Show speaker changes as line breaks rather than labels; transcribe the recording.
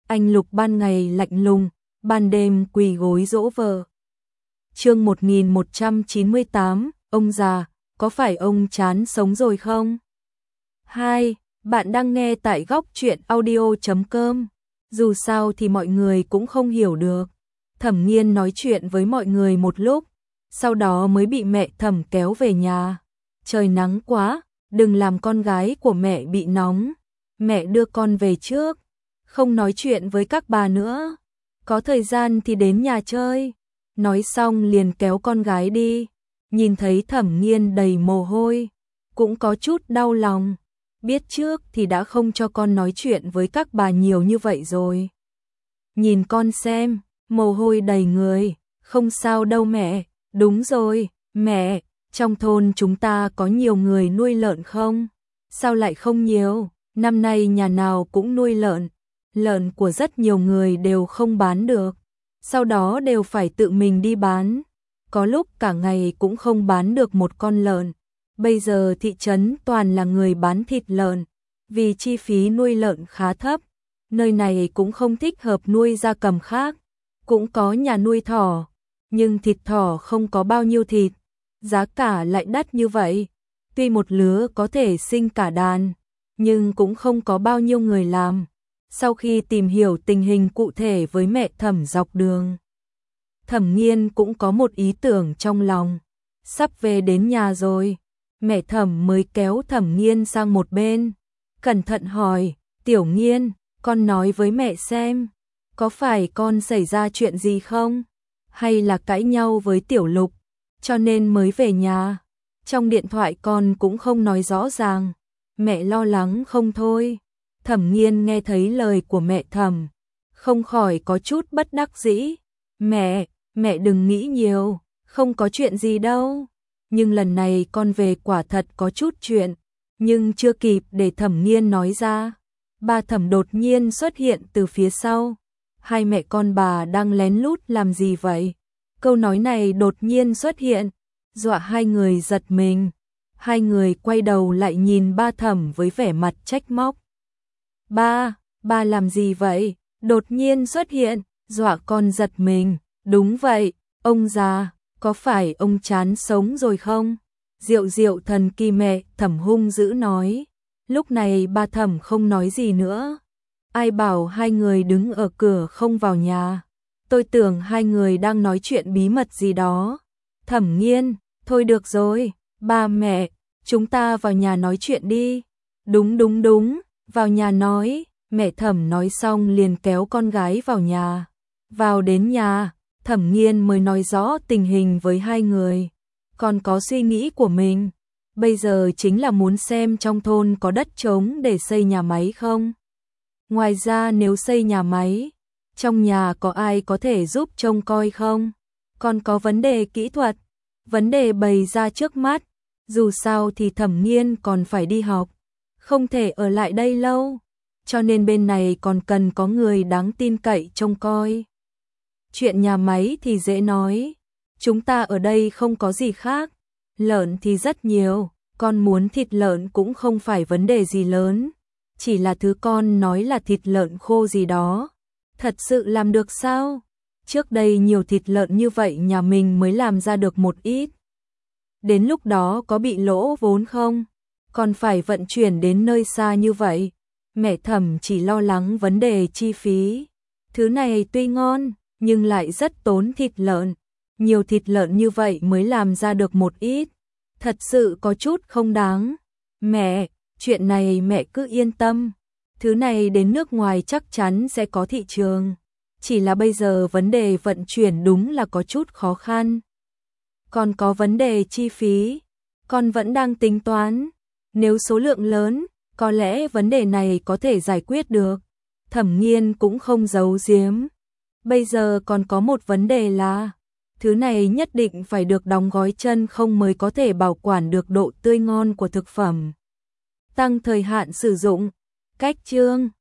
Anh Lục ban ngày lạnh lùng, ban đêm quỳ gối dỗ vợ. Chương 1198, ông già, có phải ông chán sống rồi không? 2. Bạn đang nghe tại góc truyện audio.com. Dù sao thì mọi người cũng không hiểu được. Thẩm Nghiên nói chuyện với mọi người một lúc, sau đó mới bị mẹ Thẩm kéo về nhà. Trời nắng quá, đừng làm con gái của mẹ bị nóng. Mẹ đưa con về trước, không nói chuyện với các bà nữa. Có thời gian thì đến nhà chơi. Nói xong liền kéo con gái đi. Nhìn thấy Thẩm Nghiên đầy mồ hôi, cũng có chút đau lòng. Biết trước thì đã không cho con nói chuyện với các bà nhiều như vậy rồi. Nhìn con xem, mồ hôi đầy người. Không sao đâu mẹ. Đúng rồi, mẹ, trong thôn chúng ta có nhiều người nuôi lợn không? Sao lại không nhiều? Năm nay nhà nào cũng nuôi lợn. Lợn của rất nhiều người đều không bán được, sau đó đều phải tự mình đi bán. Có lúc cả ngày cũng không bán được một con lợn. Bây giờ thị trấn toàn là người bán thịt lợn, vì chi phí nuôi lợn khá thấp. Nơi này cũng không thích hợp nuôi gia cầm khác. Cũng có nhà nuôi thỏ, nhưng thịt thỏ không có bao nhiêu thịt, giá cả lại đắt như vậy. Tuy một lứa có thể sinh cả đàn, nhưng cũng không có bao nhiêu người làm. Sau khi tìm hiểu tình hình cụ thể với mẹ Thẩm dọc đường, Thẩm Nghiên cũng có một ý tưởng trong lòng. Sắp về đến nhà rồi, mẹ Thẩm mới kéo Thẩm Nghiên sang một bên, cẩn thận hỏi, Tiểu Nghiên, con nói với mẹ xem, có phải con xảy ra chuyện gì không? Hay là cãi nhau với Tiểu Lục, cho nên mới về nhà? Trong điện thoại con cũng không nói rõ ràng, mẹ lo lắng không thôi. Thẩm Nghiên nghe thấy lời của mẹ Thẩm, không khỏi có chút bất đắc dĩ. Mẹ đừng nghĩ nhiều, không có chuyện gì đâu. Nhưng lần này con về quả thật có chút chuyện, nhưng chưa kịp để Thẩm Nghiên nói ra. Ba Thẩm đột nhiên xuất hiện từ phía sau. Hai mẹ con bà đang lén lút làm gì vậy? Câu nói này đột nhiên xuất hiện, dọa hai người giật mình. Hai người quay đầu lại nhìn ba Thẩm với vẻ mặt trách móc. Ba làm gì vậy? Đột nhiên xuất hiện, dọa con giật mình. Đúng vậy, ông già, có phải ông chán sống rồi không? Diệu thần kỳ mẹ Thẩm hung dữ nói. Lúc này ba Thẩm không nói gì nữa. Ai bảo hai người đứng ở cửa không vào nhà? Tôi tưởng hai người đang nói chuyện bí mật gì đó. Thẩm Nghiên, thôi được rồi, ba mẹ, chúng ta vào nhà nói chuyện đi. Đúng, vào nhà nói. Mẹ Thẩm nói xong liền kéo con gái vào nhà. Vào đến nhà, Thẩm Nghiên mới nói rõ tình hình với hai người. Còn có suy nghĩ của mình. Bây giờ chính là muốn xem trong thôn có đất trống để xây nhà máy không. Ngoài ra nếu xây nhà máy, trong nhà có ai có thể giúp trông coi không? Còn có vấn đề kỹ thuật, vấn đề bày ra trước mắt. Dù sao thì Thẩm Nghiên còn phải đi học, không thể ở lại đây lâu. Cho nên bên này còn cần có người đáng tin cậy trông coi. Chuyện nhà máy thì dễ nói, chúng ta ở đây không có gì khác. Lợn thì rất nhiều, con muốn thịt lợn cũng không phải vấn đề gì lớn. Chỉ là thứ con nói là thịt lợn khô gì đó. Thật sự làm được sao? Trước đây nhiều thịt lợn như vậy nhà mình mới làm ra được một ít. Đến lúc đó có bị lỗ vốn không? Còn phải vận chuyển đến nơi xa như vậy. Mẹ Thẩm chỉ lo lắng vấn đề chi phí. Thứ này tuy ngon, nhưng lại rất tốn thịt lợn. Nhiều thịt lợn như vậy mới làm ra được một ít. Thật sự có chút không đáng. Mẹ, chuyện này mẹ cứ yên tâm. Thứ này đến nước ngoài chắc chắn sẽ có thị trường. Chỉ là bây giờ vấn đề vận chuyển đúng là có chút khó khăn. Còn có vấn đề chi phí, con vẫn đang tính toán. Nếu số lượng lớn, có lẽ vấn đề này có thể giải quyết được. Thẩm Nghiên cũng không giấu giếm. Bây giờ còn có một vấn đề là, thứ này nhất định phải được đóng gói chân không mới có thể bảo quản được độ tươi ngon của thực phẩm. Tăng thời hạn sử dụng. Cách chương